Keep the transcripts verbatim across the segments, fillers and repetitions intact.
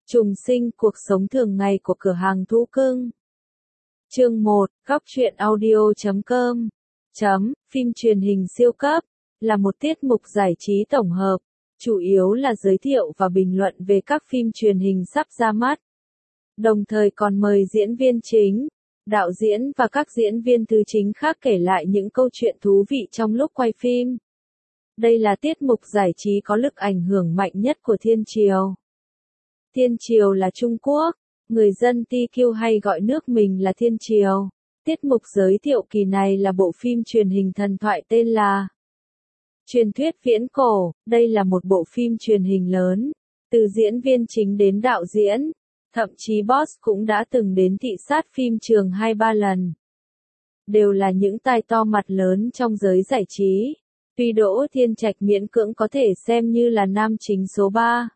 Trùng sinh cuộc sống thường ngày của cửa hàng thú cưng. Chương một, góc truyện audio chấm com. Chấm, phim truyền hình siêu cấp, là một tiết mục giải trí tổng hợp, chủ yếu là giới thiệu và bình luận về các phim truyền hình sắp ra mắt. Đồng thời còn mời diễn viên chính, đạo diễn và các diễn viên thứ chính khác kể lại những câu chuyện thú vị trong lúc quay phim. Đây là tiết mục giải trí có lực ảnh hưởng mạnh nhất của Thiên Triều. Thiên Triều là Trung Quốc, người dân Ti Kiêu hay gọi nước mình là Thiên Triều. Tiết mục giới thiệu kỳ này là bộ phim truyền hình thần thoại tên là Truyền thuyết viễn cổ. Đây là một bộ phim truyền hình lớn, từ diễn viên chính đến đạo diễn, thậm chí boss cũng đã từng đến thị sát phim trường hai ba lần. Đều là những tai to mặt lớn trong giới giải trí. Tuy Đỗ Thiên Trạch miễn cưỡng có thể xem như là nam chính số ba.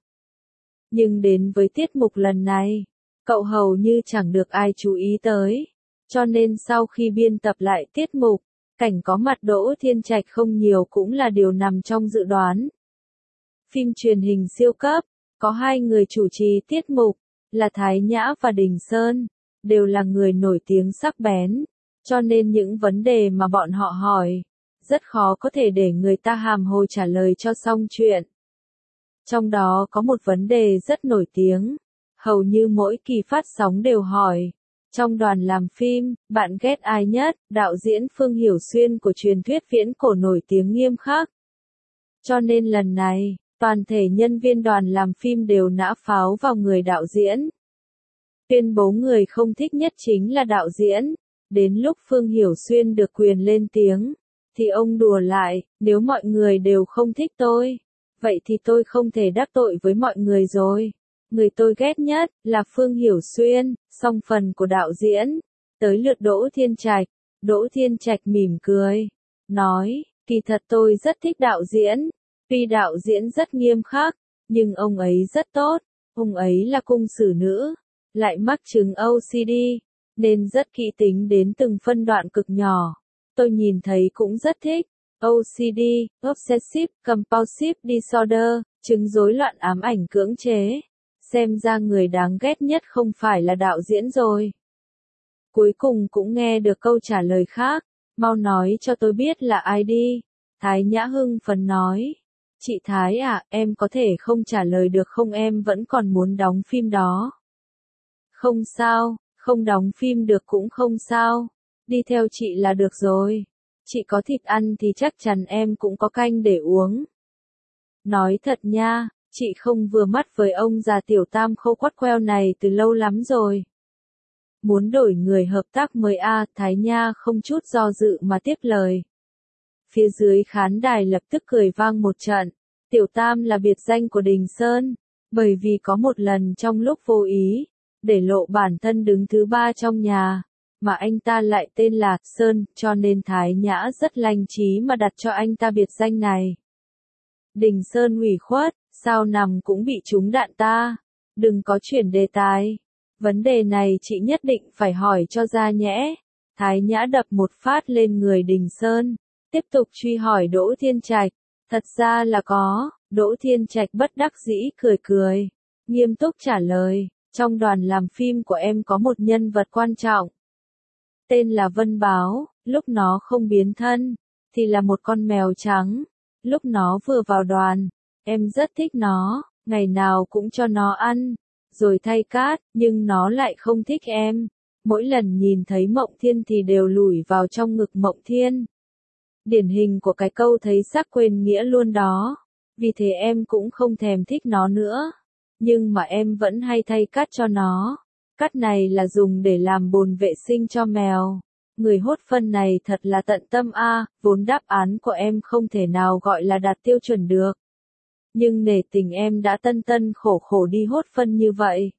Nhưng đến với tiết mục lần này, cậu hầu như chẳng được ai chú ý tới. Cho nên sau khi biên tập lại tiết mục, cảnh có mặt Đỗ Thiên Trạch không nhiều cũng là điều nằm trong dự đoán. Phim truyền hình siêu cấp, có hai người chủ trì tiết mục, là Thái Nhã và Đình Sơn, đều là người nổi tiếng sắc bén, cho nên những vấn đề mà bọn họ hỏi, rất khó có thể để người ta hàm hồ trả lời cho xong chuyện. Trong đó có một vấn đề rất nổi tiếng, hầu như mỗi kỳ phát sóng đều hỏi. Trong đoàn làm phim, bạn ghét ai nhất? Đạo diễn Phương Hiểu Xuyên của truyền thuyết viễn cổ nổi tiếng nghiêm khắc. Cho nên lần này, toàn thể nhân viên đoàn làm phim đều nã pháo vào người đạo diễn. Tuyên bố người không thích nhất chính là đạo diễn. Đến lúc Phương Hiểu Xuyên được quyền lên tiếng, thì ông đùa lại, nếu mọi người đều không thích tôi, vậy thì tôi không thể đắc tội với mọi người rồi. Người tôi ghét nhất là Phương Hiểu Xuyên. Xong phần của đạo diễn, tới lượt Đỗ Thiên Trạch. Đỗ Thiên Trạch mỉm cười, nói, kỳ thật tôi rất thích đạo diễn. Tuy đạo diễn rất nghiêm khắc, nhưng ông ấy rất tốt. Ông ấy là cung sử nữ, lại mắc chứng ô xê đê, nên rất kỹ tính đến từng phân đoạn cực nhỏ. Tôi nhìn thấy cũng rất thích. ô xê đê, Obsessive Compulsive Disorder, chứng rối loạn ám ảnh cưỡng chế. Xem ra người đáng ghét nhất không phải là đạo diễn rồi. Cuối cùng cũng nghe được câu trả lời khác, mau nói cho tôi biết là ai đi. Thái Nhã hưng phấn nói, chị Thái à, em có thể không trả lời được không, em vẫn còn muốn đóng phim đó. Không sao, không đóng phim được cũng không sao, đi theo chị là được rồi. Chị có thịt ăn thì chắc chắn em cũng có canh để uống. Nói thật nha, chị không vừa mắt với ông già tiểu tam khâu quắt queo này từ lâu lắm rồi. Muốn đổi người hợp tác mới a à, Thái Nha không chút do dự mà tiếp lời. Phía dưới khán đài lập tức cười vang một trận. Tiểu tam là biệt danh của Đình Sơn, bởi vì có một lần trong lúc vô ý, để lộ bản thân đứng thứ ba trong nhà, mà anh ta lại tên là Sơn, cho nên Thái Nhã rất lanh trí mà đặt cho anh ta biệt danh này. Đình Sơn ủy khuất, sao nằm cũng bị trúng đạn ta, đừng có chuyển đề tài. Vấn đề này chị nhất định phải hỏi cho ra nhẽ. Thái Nhã đập một phát lên người Đình Sơn, tiếp tục truy hỏi Đỗ Thiên Trạch. Thật ra là có. Đỗ Thiên Trạch bất đắc dĩ cười cười, nghiêm túc trả lời, trong đoàn làm phim của em có một nhân vật quan trọng. Tên là Vân Báo, lúc nó không biến thân, thì là một con mèo trắng. Lúc nó vừa vào đoàn, em rất thích nó, ngày nào cũng cho nó ăn, rồi thay cát, nhưng nó lại không thích em. Mỗi lần nhìn thấy Mộng Thiên thì đều lủi vào trong ngực Mộng Thiên. Điển hình của cái câu thấy xác quên nghĩa luôn đó. Vì thế em cũng không thèm thích nó nữa. Nhưng mà em vẫn hay thay cát cho nó. Cát này là dùng để làm bồn vệ sinh cho mèo. Người hốt phân này thật là tận tâm a, à, vốn đáp án của em không thể nào gọi là đạt tiêu chuẩn được. Nhưng nể tình em đã tân tân khổ khổ đi hốt phân như vậy.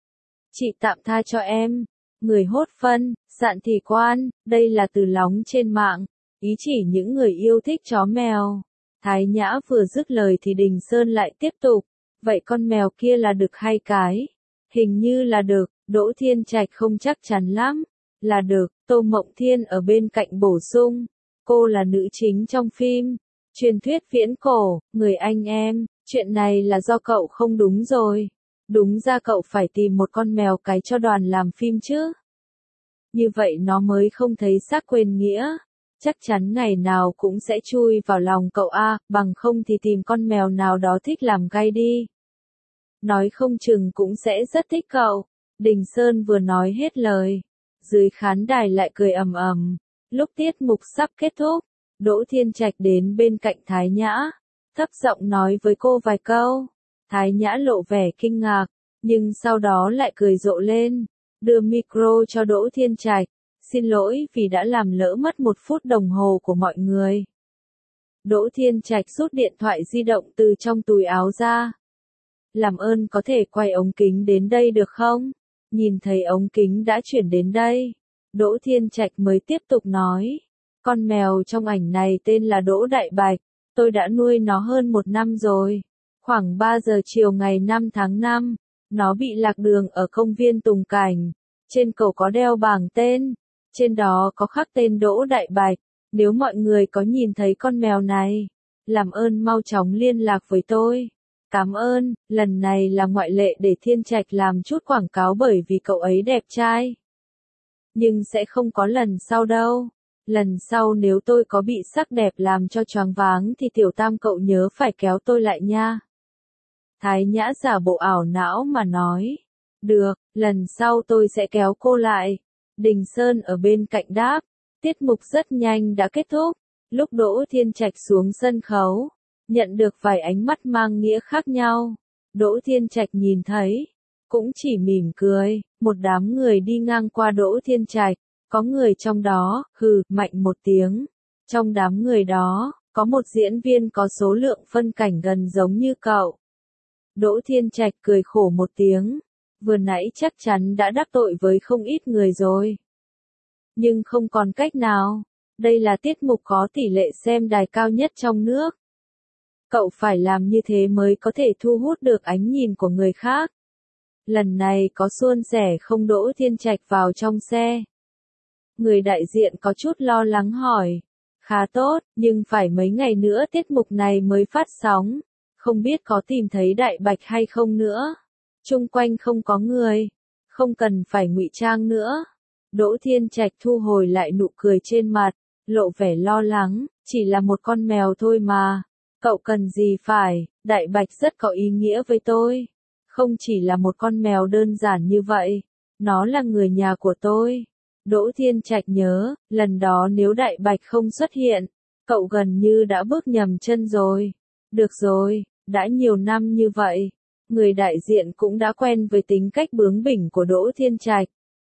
Chị tạm tha cho em. Người hốt phân, dạn thì quan, đây là từ lóng trên mạng, ý chỉ những người yêu thích chó mèo. Thái Nhã vừa dứt lời thì Đình Sơn lại tiếp tục, vậy con mèo kia là đực hay cái? Hình như là đực. Đỗ Thiên Trạch không chắc chắn lắm. Là đực. Tô Mộng Thiên ở bên cạnh bổ sung, cô là nữ chính trong phim Truyền thuyết viễn cổ. Người anh em, chuyện này là do cậu không đúng rồi. Đúng ra cậu phải tìm một con mèo cái cho đoàn làm phim chứ. Như vậy nó mới không thấy xác quên nghĩa. Chắc chắn ngày nào cũng sẽ chui vào lòng cậu a, bằng không thì tìm con mèo nào đó thích làm gay đi. Nói không chừng cũng sẽ rất thích cậu. Đình Sơn vừa nói hết lời. Dưới khán đài lại cười ầm ầm. Lúc tiết mục sắp kết thúc, Đỗ Thiên Trạch đến bên cạnh Thái Nhã, thấp giọng nói với cô vài câu. Thái Nhã lộ vẻ kinh ngạc, nhưng sau đó lại cười rộ lên, đưa micro cho Đỗ Thiên Trạch. Xin lỗi vì đã làm lỡ mất một phút đồng hồ của mọi người. Đỗ Thiên Trạch rút điện thoại di động từ trong túi áo ra. Làm ơn có thể quay ống kính đến đây được không? Nhìn thấy ống kính đã chuyển đến đây, Đỗ Thiên Trạch mới tiếp tục nói. Con mèo trong ảnh này tên là Đỗ Đại Bạch, tôi đã nuôi nó hơn một năm rồi. Khoảng ba giờ chiều ngày năm tháng năm, nó bị lạc đường ở công viên Tùng Cảnh. Trên cổ có đeo bảng tên, trên đó có khắc tên Đỗ Đại Bạch. Nếu mọi người có nhìn thấy con mèo này, làm ơn mau chóng liên lạc với tôi. Cảm ơn, lần này là ngoại lệ để Thiên Trạch làm chút quảng cáo bởi vì cậu ấy đẹp trai. Nhưng sẽ không có lần sau đâu. Lần sau nếu tôi có bị sắc đẹp làm cho choáng váng thì tiểu tam cậu nhớ phải kéo tôi lại nha. Thái Nhã giả bộ ảo não mà nói. Được, lần sau tôi sẽ kéo cô lại. Đình Sơn ở bên cạnh đáp. Tiết mục rất nhanh đã kết thúc. Lúc Đỗ Thiên Trạch xuống sân khấu, nhận được vài ánh mắt mang nghĩa khác nhau. Đỗ Thiên Trạch nhìn thấy, cũng chỉ mỉm cười. Một đám người đi ngang qua Đỗ Thiên Trạch, có người trong đó, hừ, mạnh một tiếng. Trong đám người đó, có một diễn viên có số lượng phân cảnh gần giống như cậu. Đỗ Thiên Trạch cười khổ một tiếng. Vừa nãy chắc chắn đã đắc tội với không ít người rồi. Nhưng không còn cách nào. Đây là tiết mục có tỷ lệ xem đài cao nhất trong nước. Cậu phải làm như thế mới có thể thu hút được ánh nhìn của người khác. Lần này có suôn sẻ không? Đỗ Thiên Trạch vào trong xe. Người đại diện có chút lo lắng hỏi. Khá tốt, nhưng phải mấy ngày nữa tiết mục này mới phát sóng. Không biết có tìm thấy Đại Bạch hay không nữa. Chung quanh không có người. Không cần phải ngụy trang nữa. Đỗ Thiên Trạch thu hồi lại nụ cười trên mặt, lộ vẻ lo lắng, chỉ là một con mèo thôi mà. Cậu cần gì phải, Đại Bạch rất có ý nghĩa với tôi. Không chỉ là một con mèo đơn giản như vậy, nó là người nhà của tôi. Đỗ Thiên Trạch nhớ, lần đó nếu Đại Bạch không xuất hiện, cậu gần như đã bước nhầm chân rồi. Được rồi, đã nhiều năm như vậy, người đại diện cũng đã quen với tính cách bướng bỉnh của Đỗ Thiên Trạch.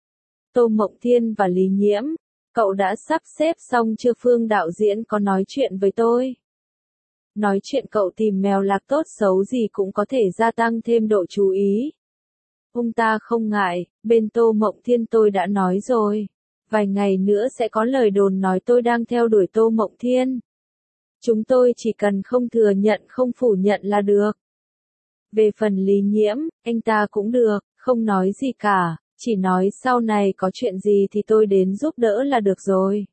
Tô Mộng Thiên và Lý Nhiễm, cậu đã sắp xếp xong chưa? Phương đạo diễn có nói chuyện với tôi. Nói chuyện cậu tìm mèo lạc tốt xấu gì cũng có thể gia tăng thêm độ chú ý. Ông ta không ngại, bên Tô Mộng Thiên tôi đã nói rồi. Vài ngày nữa sẽ có lời đồn nói tôi đang theo đuổi Tô Mộng Thiên. Chúng tôi chỉ cần không thừa nhận không phủ nhận là được. Về phần Lý Nhiễm, anh ta cũng được, không nói gì cả, chỉ nói sau này có chuyện gì thì tôi đến giúp đỡ là được rồi.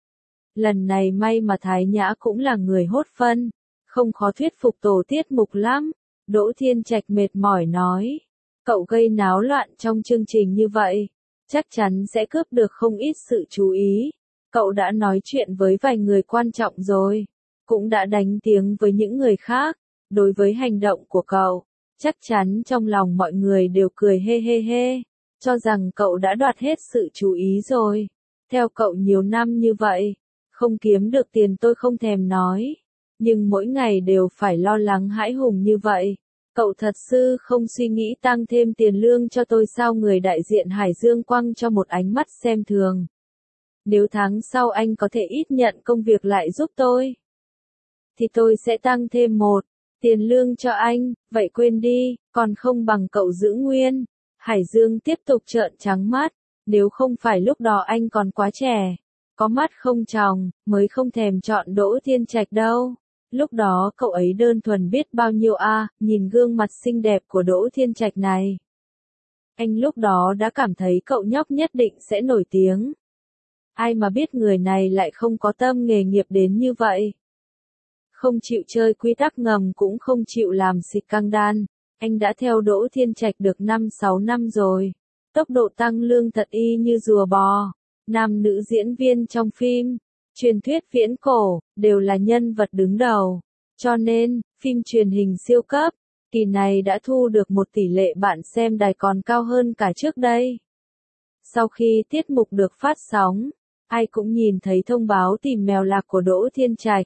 Lần này may mà Thái Nhã cũng là người hốt phân, không khó thuyết phục tổ tiết mục lắm. Đỗ Thiên Trạch mệt mỏi nói, cậu gây náo loạn trong chương trình như vậy, chắc chắn sẽ cướp được không ít sự chú ý. Cậu đã nói chuyện với vài người quan trọng rồi, cũng đã đánh tiếng với những người khác. Đối với hành động của cậu, chắc chắn trong lòng mọi người đều cười hê hê hê, cho rằng cậu đã đoạt hết sự chú ý rồi. Theo cậu nhiều năm như vậy, không kiếm được tiền tôi không thèm nói, nhưng mỗi ngày đều phải lo lắng hãi hùng như vậy. Cậu thật sự không suy nghĩ tăng thêm tiền lương cho tôi sao? Người đại diện Hải Dương quăng cho một ánh mắt xem thường. Nếu tháng sau anh có thể ít nhận công việc lại giúp tôi, thì tôi sẽ tăng thêm một tiền lương cho anh. Vậy quên đi, còn không bằng cậu giữ nguyên. Hải Dương tiếp tục trợn trắng mắt. Nếu không phải lúc đó anh còn quá trẻ, có mắt không tròng, mới không thèm chọn Đỗ Thiên Trạch đâu. Lúc đó cậu ấy đơn thuần biết bao nhiêu a, à, nhìn gương mặt xinh đẹp của Đỗ Thiên Trạch này. Anh lúc đó đã cảm thấy cậu nhóc nhất định sẽ nổi tiếng. Ai mà biết người này lại không có tâm nghề nghiệp đến như vậy. Không chịu chơi quy tắc ngầm cũng không chịu làm xịt căng đan. Anh đã theo Đỗ Thiên Trạch được năm sáu năm rồi. Tốc độ tăng lương thật y như rùa bò. Nam nữ diễn viên trong phim, truyền thuyết viễn cổ, đều là nhân vật đứng đầu. Cho nên, phim truyền hình siêu cấp, kỳ này đã thu được một tỷ lệ bạn xem đài còn cao hơn cả trước đây. Sau khi tiết mục được phát sóng, ai cũng nhìn thấy thông báo tìm mèo lạc của Đỗ Thiên Trạch.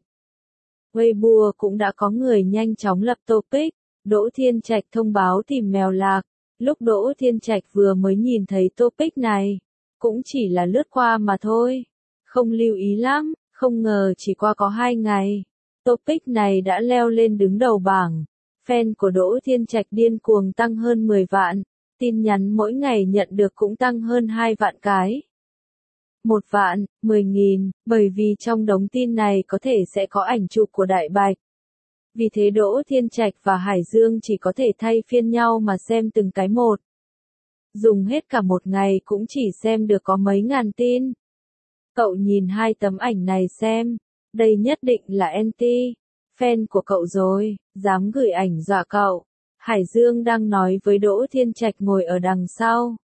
Weibo cũng đã có người nhanh chóng lập topic, Đỗ Thiên Trạch thông báo tìm mèo lạc. Lúc Đỗ Thiên Trạch vừa mới nhìn thấy topic này, cũng chỉ là lướt qua mà thôi, không lưu ý lắm, không ngờ chỉ qua có hai ngày, topic này đã leo lên đứng đầu bảng. Fan của Đỗ Thiên Trạch điên cuồng tăng hơn mười vạn, tin nhắn mỗi ngày nhận được cũng tăng hơn hai vạn cái. Một vạn, mười nghìn, bởi vì trong đống tin này có thể sẽ có ảnh chụp của Đại Bạch. Vì thế Đỗ Thiên Trạch và Hải Dương chỉ có thể thay phiên nhau mà xem từng cái một. Dùng hết cả một ngày cũng chỉ xem được có mấy ngàn tin. Cậu nhìn hai tấm ảnh này xem, đây nhất định là anti, fan của cậu rồi, dám gửi ảnh dọa cậu. Hải Dương đang nói với Đỗ Thiên Trạch ngồi ở đằng sau.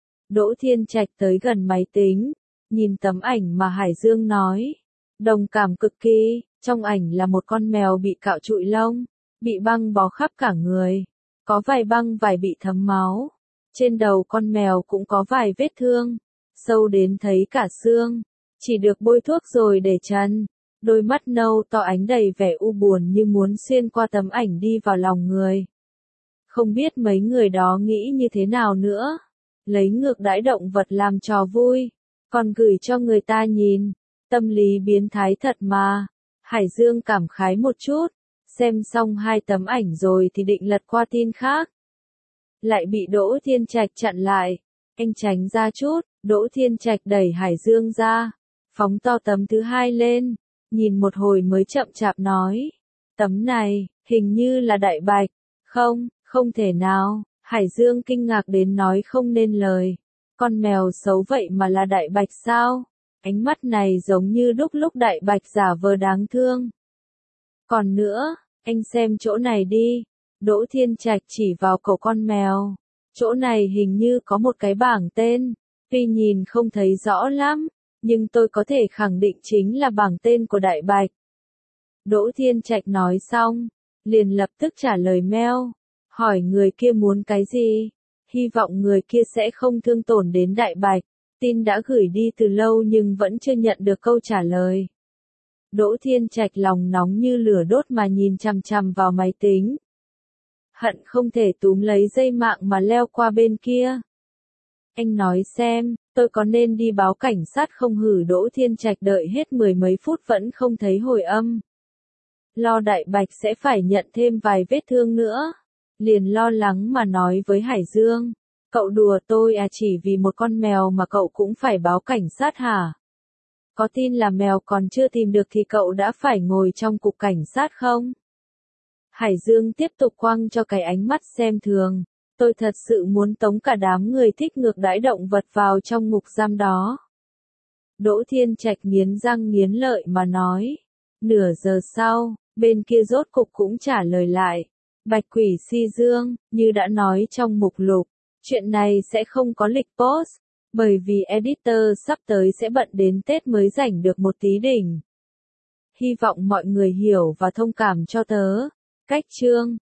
Đỗ Thiên Trạch tới gần máy tính, nhìn tấm ảnh mà Hải Dương nói. Đồng cảm cực kỳ, trong ảnh là một con mèo bị cạo trụi lông, bị băng bó khắp cả người, có vài băng vải bị thấm máu. Trên đầu con mèo cũng có vài vết thương, sâu đến thấy cả xương, chỉ được bôi thuốc rồi để trần. Đôi mắt nâu to ánh đầy vẻ u buồn như muốn xuyên qua tấm ảnh đi vào lòng người. Không biết mấy người đó nghĩ như thế nào nữa. Lấy ngược đãi động vật làm trò vui, còn gửi cho người ta nhìn. Tâm lý biến thái thật mà. Hải Dương cảm khái một chút, xem xong hai tấm ảnh rồi thì định lật qua tin khác. Lại bị Đỗ Thiên Trạch chặn lại. Anh tránh ra chút, Đỗ Thiên Trạch đẩy Hải Dương ra, phóng to tấm thứ hai lên, nhìn một hồi mới chậm chạp nói. Tấm này, hình như là Đại Bạch. Không, không thể nào. Hải Dương kinh ngạc đến nói không nên lời. Con mèo xấu vậy mà là Đại Bạch sao? Ánh mắt này giống như đúc lúc Đại Bạch giả vờ đáng thương. Còn nữa, anh xem chỗ này đi. Đỗ Thiên Trạch chỉ vào cổ con mèo. Chỗ này hình như có một cái bảng tên. Tuy nhìn không thấy rõ lắm, nhưng tôi có thể khẳng định chính là bảng tên của Đại Bạch. Đỗ Thiên Trạch nói xong, liền lập tức trả lời mail, hỏi người kia muốn cái gì. Hy vọng người kia sẽ không thương tổn đến Đại Bạch. Tin đã gửi đi từ lâu nhưng vẫn chưa nhận được câu trả lời. Đỗ Thiên Trạch lòng nóng như lửa đốt mà nhìn chằm chằm vào máy tính. Hận không thể túm lấy dây mạng mà leo qua bên kia. Anh nói xem, tôi có nên đi báo cảnh sát không hử? Đỗ Thiên Trạch đợi hết mười mấy phút vẫn không thấy hồi âm. Lo Đại Bạch sẽ phải nhận thêm vài vết thương nữa. Liền lo lắng mà nói với Hải Dương. Cậu đùa tôi à, chỉ vì một con mèo mà cậu cũng phải báo cảnh sát hả? Có tin là mèo còn chưa tìm được thì cậu đã phải ngồi trong cục cảnh sát không? Hải Dương tiếp tục quăng cho cái ánh mắt xem thường. Tôi thật sự muốn tống cả đám người thích ngược đãi động vật vào trong ngục giam đó. Đỗ Thiên Trạch nghiến răng nghiến lợi mà nói. Nửa giờ sau, bên kia rốt cục cũng trả lời lại. Bạch Quỷ Si Dương, như đã nói trong mục lục, chuyện này sẽ không có lịch post, bởi vì editor sắp tới sẽ bận đến Tết mới rảnh được một tí đỉnh. Hy vọng mọi người hiểu và thông cảm cho tớ. Cách chương